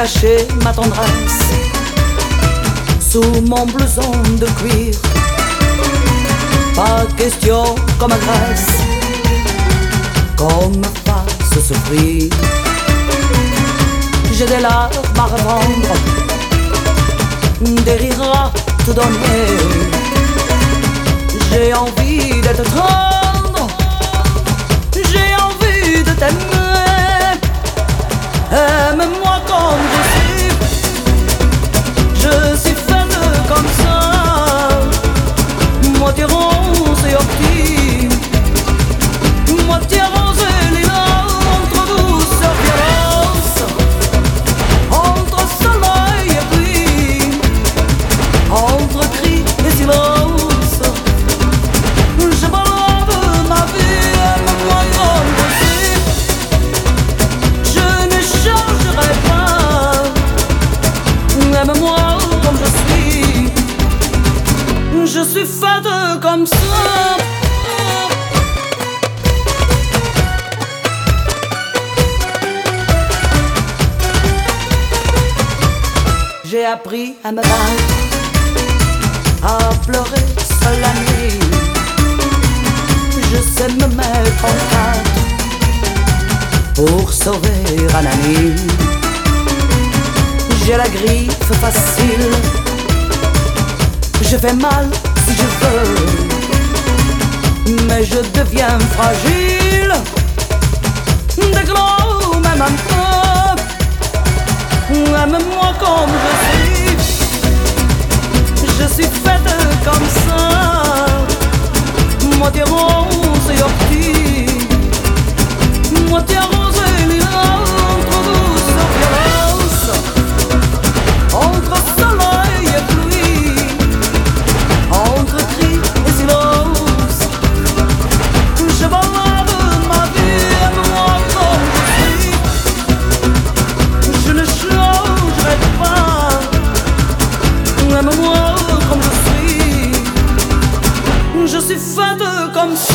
cacher ma tendresse sous mon blouson de cuir. Pas question qu'on m'agresse, qu'on me fasse souffrir. J'ai des larmes à revendre, des rires à te donner. J'ai envie d'être tendre, j'ai envie de t'aimer. Aime-moi comme je suis, je suis faite comme ça. Moitié rose et optique, moitié rose et lilas, entre douceur et violence, entre soleil et pluie, entre cris et silence. Je balade ma vie, aime-moi comme je suis, je ne changerai pas. Aime-moi comme je suis faite comme ça. J'ai appris à me battre, à pleurer seule la nuit. Je sais me mettre en quatre pour sauver un ami. J'ai la griffe facile, je fais mal si je veux, mais je deviens fragile dès que l'on m'aime un peu. Aime-moi comme je suis faite comme ça. Moitié rose et optique, moitié rose et lilas, entre douceur et violence, entre soleil et pluie, entre cris et silence. Je balade ma vie, aime-moi comme je suis, je ne changerai pas. Aime-moi comme je suis faite comme ça.